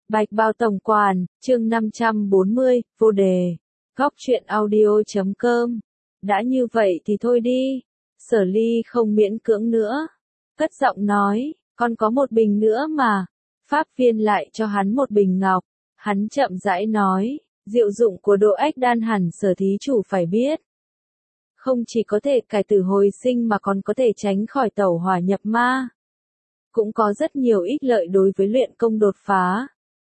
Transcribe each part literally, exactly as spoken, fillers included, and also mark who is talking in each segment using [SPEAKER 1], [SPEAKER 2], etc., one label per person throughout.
[SPEAKER 1] Bạch Bao Tổng Quản, chương năm trăm bốn mươi, vô đề. Góc truyện audio chấm com. Đã như vậy thì thôi đi. Sở Ly không miễn cưỡng nữa. Cất giọng nói, còn có một bình nữa mà. Pháp viên lại cho hắn một bình ngọc. Hắn chậm rãi nói, diệu dụng của độ ách đan hẳn Sở thí chủ phải biết. Không chỉ có thể cải tử hồi sinh mà còn có thể tránh khỏi tẩu hỏa nhập ma. Cũng có rất nhiều ích lợi đối với luyện công đột phá.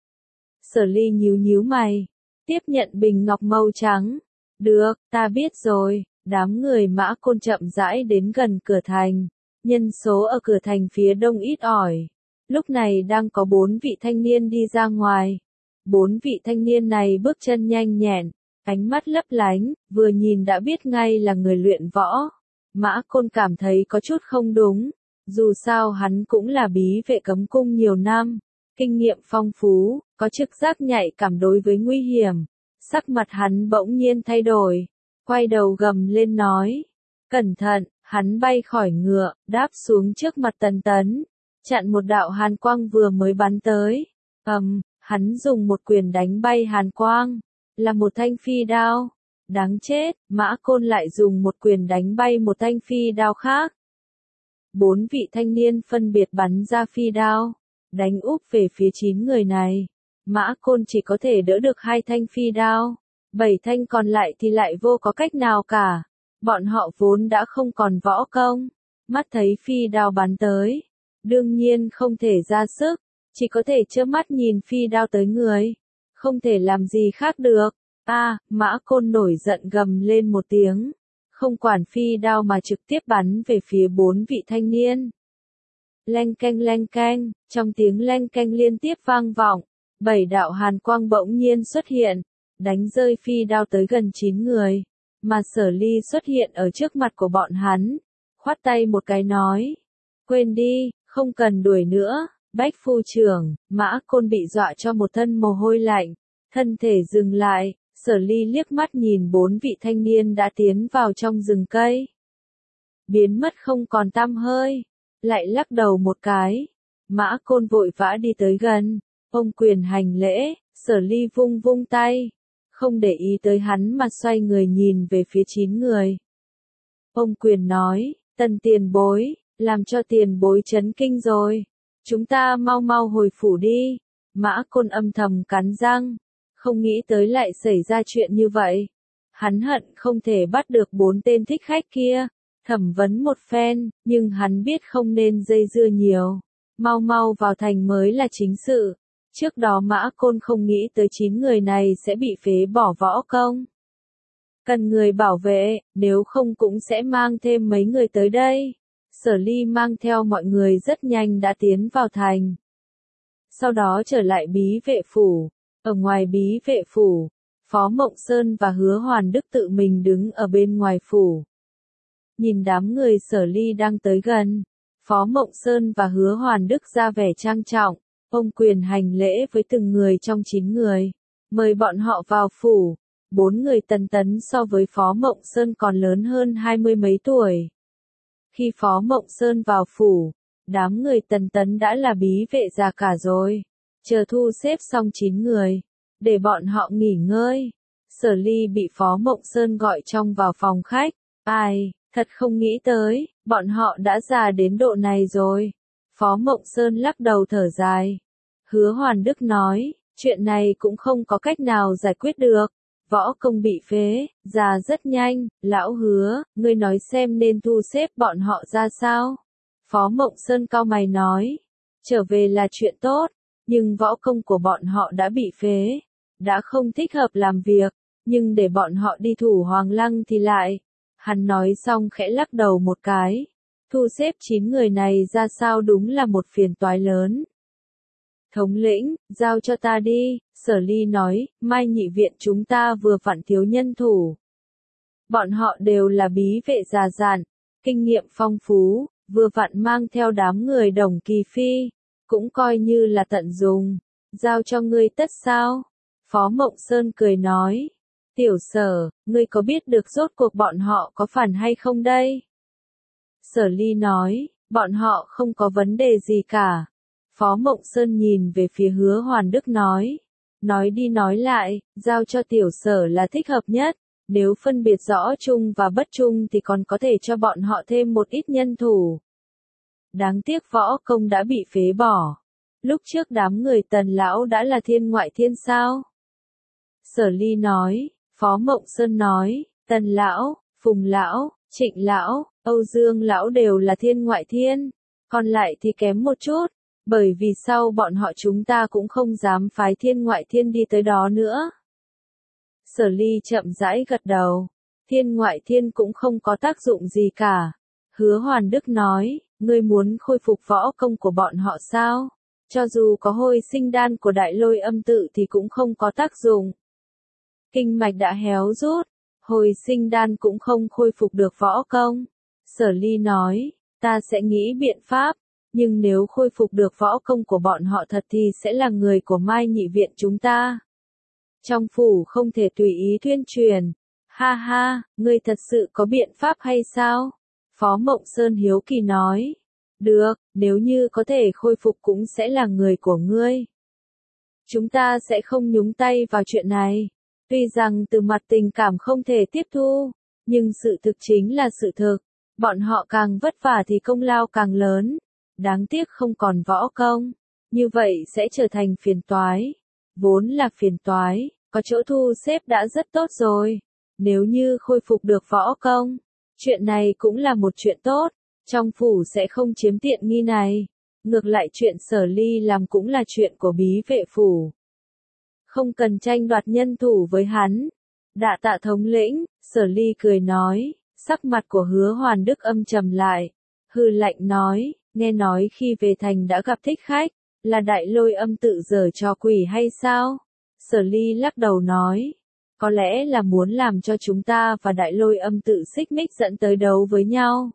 [SPEAKER 1] Sở Ly nhíu nhíu mày, tiếp nhận bình ngọc màu trắng. Được, ta biết rồi. Đám người Mã Côn chậm rãi đến gần cửa thành. Nhân số ở cửa thành phía đông ít ỏi. Lúc này đang có bốn vị thanh niên đi ra ngoài. Bốn vị thanh niên này bước chân nhanh nhẹn, ánh mắt lấp lánh, vừa nhìn đã biết ngay là người luyện võ. Mã Côn cảm thấy có chút không đúng. Dù sao hắn cũng là bí vệ cấm cung nhiều năm, kinh nghiệm phong phú, có trực giác nhạy cảm đối với nguy hiểm. Sắc mặt hắn bỗng nhiên thay đổi, quay đầu gầm lên nói, cẩn thận. Hắn bay khỏi ngựa, đáp xuống trước mặt Tần Tấn, chặn một đạo hàn quang vừa mới bắn tới. Ầm, hắn dùng một quyền đánh bay hàn quang, là một thanh phi đao. Đáng chết, Mã Côn lại dùng một quyền đánh bay một thanh phi đao khác. Bốn vị thanh niên phân biệt bắn ra phi đao, đánh úp về phía chín người này. Mã Côn chỉ có thể đỡ được hai thanh phi đao, bảy thanh còn lại thì lại vô có cách nào cả. Bọn họ vốn đã không còn võ công, mắt thấy phi đao bắn tới, đương nhiên không thể ra sức, chỉ có thể trơ mắt nhìn phi đao tới người, không thể làm gì khác được. A, à, Mã Côn nổi giận gầm lên một tiếng. Không quản phi đao mà trực tiếp bắn về phía bốn vị thanh niên. Leng keng leng keng, trong tiếng leng keng liên tiếp vang vọng, bảy đạo hàn quang bỗng nhiên xuất hiện, đánh rơi phi đao tới gần chín người, mà Sở Ly xuất hiện ở trước mặt của bọn hắn, khoát tay một cái nói, quên đi, không cần đuổi nữa. Bách phu trưởng, Mã Côn bị dọa cho một thân mồ hôi lạnh, thân thể dừng lại. Sở Ly liếc mắt nhìn bốn vị thanh niên đã tiến vào trong rừng cây, biến mất không còn tăm hơi, lại lắc đầu một cái. Mã Côn vội vã đi tới gần, ôm quyền hành lễ. Sở Ly vung vung tay, không để ý tới hắn mà xoay người nhìn về phía chín người. Ôm quyền nói, Tần tiền bối, làm cho tiền bối chấn kinh rồi, chúng ta mau mau hồi phủ đi. Mã Côn âm thầm cắn răng, không nghĩ tới lại xảy ra chuyện như vậy. Hắn hận không thể bắt được bốn tên thích khách kia, thẩm vấn một phen, nhưng hắn biết không nên dây dưa nhiều. Mau mau vào thành mới là chính sự. Trước đó Mã Côn không nghĩ tới chín người này sẽ bị phế bỏ võ công. Cần người bảo vệ, nếu không cũng sẽ mang thêm mấy người tới đây. Sở Ly mang theo mọi người rất nhanh đã tiến vào thành. Sau đó trở lại bí vệ phủ. Ở ngoài bí vệ phủ, Phó Mộng Sơn và Hứa Hoàn Đức tự mình đứng ở bên ngoài phủ. Nhìn đám người Sở Ly đang tới gần, Phó Mộng Sơn và Hứa Hoàn Đức ra vẻ trang trọng, ôm quyền hành lễ với từng người trong chín người, mời bọn họ vào phủ. Bốn người Tần Tấn so với Phó Mộng Sơn còn lớn hơn hai mươi mấy tuổi. Khi Phó Mộng Sơn vào phủ, đám người Tần Tấn đã là bí vệ già cả rồi. Chờ thu xếp xong chín người, để bọn họ nghỉ ngơi. Sở Ly bị Phó Mộng Sơn gọi trong vào phòng khách. Ai, thật không nghĩ tới, bọn họ đã già đến độ này rồi. Phó Mộng Sơn lắc đầu thở dài. Hứa Hoàn Đức nói, chuyện này cũng không có cách nào giải quyết được. Võ công bị phế, già rất nhanh. Lão Hứa, ngươi nói xem nên thu xếp bọn họ ra sao? Phó Mộng Sơn cau mày nói, trở về là chuyện tốt. Nhưng võ công của bọn họ đã bị phế, đã không thích hợp làm việc, nhưng để bọn họ đi thủ Hoàng Lăng thì lại. Hắn nói xong khẽ lắc đầu một cái. Thu xếp chín người này ra sao đúng là một phiền toái lớn. Thống lĩnh, giao cho ta đi. Sở Ly nói, Mai nhị viện chúng ta vừa vặn thiếu nhân thủ. Bọn họ đều là bí vệ già dặn, kinh nghiệm phong phú, vừa vặn mang theo đám người Đồng Kỳ Phi. Cũng coi như là tận dùng, giao cho ngươi tất sao? Phó Mộng Sơn cười nói, tiểu Sở, ngươi có biết được rốt cuộc bọn họ có phản hay không đây? Sở Ly nói, bọn họ không có vấn đề gì cả. Phó Mộng Sơn nhìn về phía Hứa Hoàn Đức nói. Nói đi nói lại, giao cho tiểu sở là thích hợp nhất. Nếu phân biệt rõ chung và bất chung thì còn có thể cho bọn họ thêm một ít nhân thủ. Đáng tiếc võ công đã bị phế bỏ. Lúc trước đám người Tần lão đã là thiên ngoại thiên sao? Sở Ly nói, Phó Mộng Sơn nói, Tần lão, Phùng lão, Trịnh lão, Âu Dương lão đều là thiên ngoại thiên, còn lại thì kém một chút, bởi vì sau bọn họ chúng ta cũng không dám phái thiên ngoại thiên đi tới đó nữa. Sở Ly chậm rãi gật đầu, thiên ngoại thiên cũng không có tác dụng gì cả. Hứa Hoàn Đức nói, ngươi muốn khôi phục võ công của bọn họ sao? Cho dù có hồi sinh đan của Đại Lôi Âm tự thì cũng không có tác dụng. Kinh mạch đã héo rút, hồi sinh đan cũng không khôi phục được võ công. Sở Ly nói, ta sẽ nghĩ biện pháp, nhưng nếu khôi phục được võ công của bọn họ thật thì sẽ là người của Mai Nhị viện chúng ta. Trong phủ không thể tùy ý tuyên truyền. Ha ha, ngươi thật sự có biện pháp hay sao? Phó Mộng Sơn hiếu kỳ nói. Được, nếu như có thể khôi phục cũng sẽ là người của ngươi. Chúng ta sẽ không nhúng tay vào chuyện này. Tuy rằng từ mặt tình cảm không thể tiếp thu, nhưng sự thực chính là sự thực. Bọn họ càng vất vả thì công lao càng lớn. Đáng tiếc không còn võ công. Như vậy sẽ trở thành phiền toái. Vốn là phiền toái, có chỗ thu xếp đã rất tốt rồi. Nếu như khôi phục được võ công, chuyện này cũng là một chuyện tốt. Trong phủ sẽ không chiếm tiện nghi này. Ngược lại chuyện Sở Ly làm cũng là chuyện của bí vệ phủ. Không cần tranh đoạt nhân thủ với hắn. Đạ tạ thống lĩnh, Sở Ly cười nói, sắc mặt của Hứa Hoàn Đức âm trầm lại. Hư lạnh nói, nghe nói khi về thành đã gặp thích khách, là Đại Lôi Âm tự giở trò quỷ hay sao? Sở Ly lắc đầu nói, có lẽ là muốn làm cho chúng ta và Đại Lôi Âm tự xích mích dẫn tới đấu với nhau.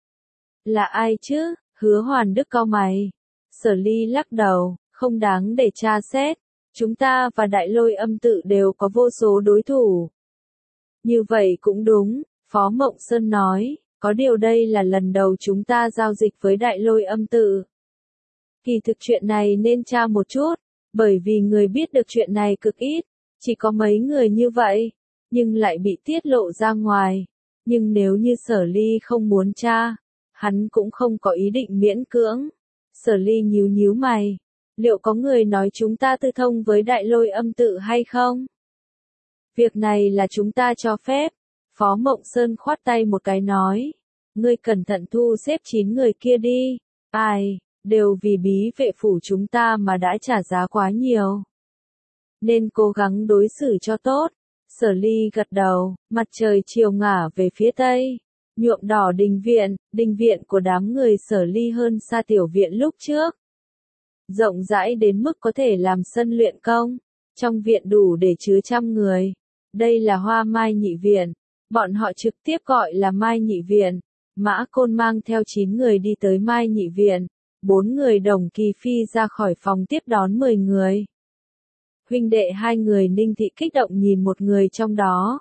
[SPEAKER 1] Là ai chứ? Hứa Hoàn Đức cau mày. Sở Ly lắc đầu, không đáng để tra xét. Chúng ta và Đại Lôi Âm tự đều có vô số đối thủ. Như vậy cũng đúng, Phó Mộng Sơn nói, có điều đây là lần đầu chúng ta giao dịch với Đại Lôi Âm tự. Kỳ thực chuyện này nên tra một chút, bởi vì người biết được chuyện này cực ít, chỉ có mấy người như vậy, nhưng lại bị tiết lộ ra ngoài. Nhưng nếu như Sở Ly không muốn tra, hắn cũng không có ý định miễn cưỡng. Sở Ly nhíu nhíu mày. Liệu có người nói chúng ta tư thông với Đại Lôi Âm tự hay không? Việc này là chúng ta cho phép. Phó Mộng Sơn khoát tay một cái nói. Ngươi cẩn thận thu xếp chín người kia đi. Ai, đều vì bí vệ phủ chúng ta mà đã trả giá quá nhiều. Nên cố gắng đối xử cho tốt. Sở Ly gật đầu, mặt trời chiều ngả về phía tây. Nhuộm đỏ đình viện, đình viện của đám người Sở Ly hơn xa tiểu viện lúc trước. Rộng rãi đến mức có thể làm sân luyện công. Trong viện đủ để chứa trăm người. Đây là Hoa Mai Nhị viện. Bọn họ trực tiếp gọi là Mai Nhị viện. Mã Côn mang theo chín người đi tới Mai Nhị viện. Bốn người Đồng Kỳ Phi ra khỏi phòng tiếp đón mười người. Huynh đệ hai người Ninh Thị kích động nhìn một người trong đó.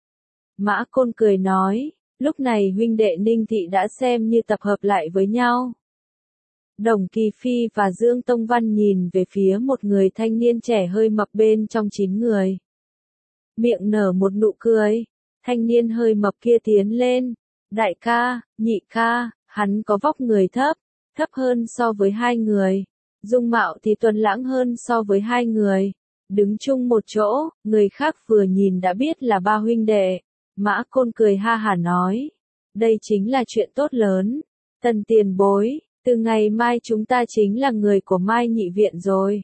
[SPEAKER 1] Mã Côn cười nói, lúc này huynh đệ Ninh Thị đã xem như tập hợp lại với nhau. Đồng Kỳ Phi và Dương Tông Văn nhìn về phía một người thanh niên trẻ hơi mập bên trong chín người. Miệng nở một nụ cười, thanh niên hơi mập kia tiến lên. Đại ca, nhị ca, hắn có vóc người thấp, thấp hơn so với hai người. Dung mạo thì tuấn lãng hơn so với hai người. Đứng chung một chỗ, người khác vừa nhìn đã biết là ba huynh đệ. Mã Côn cười ha hả nói. Đây chính là chuyện tốt lớn. Tần tiền bối, từ ngày mai chúng ta chính là người của Mai Nhị viện rồi.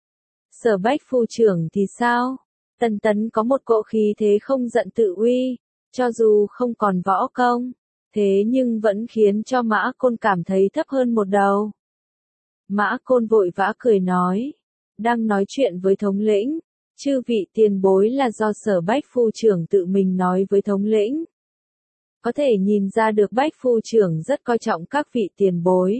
[SPEAKER 1] Sở Bách phu trưởng thì sao? Tần Tấn có một cỗ khí thế không giận tự uy, cho dù không còn võ công, thế nhưng vẫn khiến cho Mã Côn cảm thấy thấp hơn một đầu. Mã Côn vội vã cười nói, đang nói chuyện với thống lĩnh, chư vị tiền bối là do Sở Bách phu trưởng tự mình nói với thống lĩnh. Có thể nhìn ra được Bách phu trưởng rất coi trọng các vị tiền bối.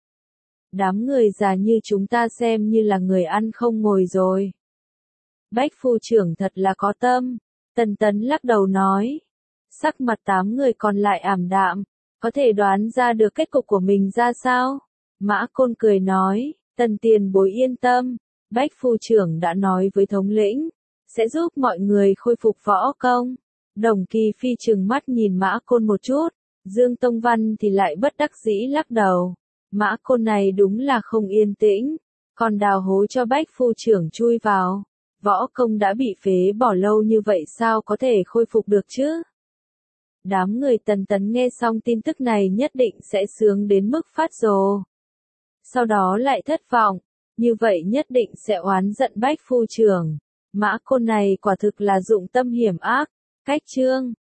[SPEAKER 1] Đám người già như chúng ta xem như là người ăn không ngồi rồi. Bách phu trưởng thật là có tâm. Tần Tấn lắc đầu nói. Sắc mặt tám người còn lại ảm đạm. Có thể đoán ra được kết cục của mình ra sao? Mã Côn cười nói. Tần tiền bối yên tâm, Bách phu trưởng đã nói với thống lĩnh, sẽ giúp mọi người khôi phục võ công. Đồng Kỳ Phi trừng mắt nhìn Mã Côn một chút, Dương Tông Văn thì lại bất đắc dĩ lắc đầu. Mã Côn này đúng là không yên tĩnh, còn đào hố cho Bách phu trưởng chui vào. Võ công đã bị phế bỏ lâu như vậy sao có thể khôi phục được chứ? Đám người Tần Tấn nghe xong tin tức này nhất định sẽ sướng đến mức phát rồ. Sau đó lại thất vọng, như vậy nhất định sẽ oán giận Bách phu trưởng. Mã Côn này quả thực là dụng tâm hiểm ác. Cách chương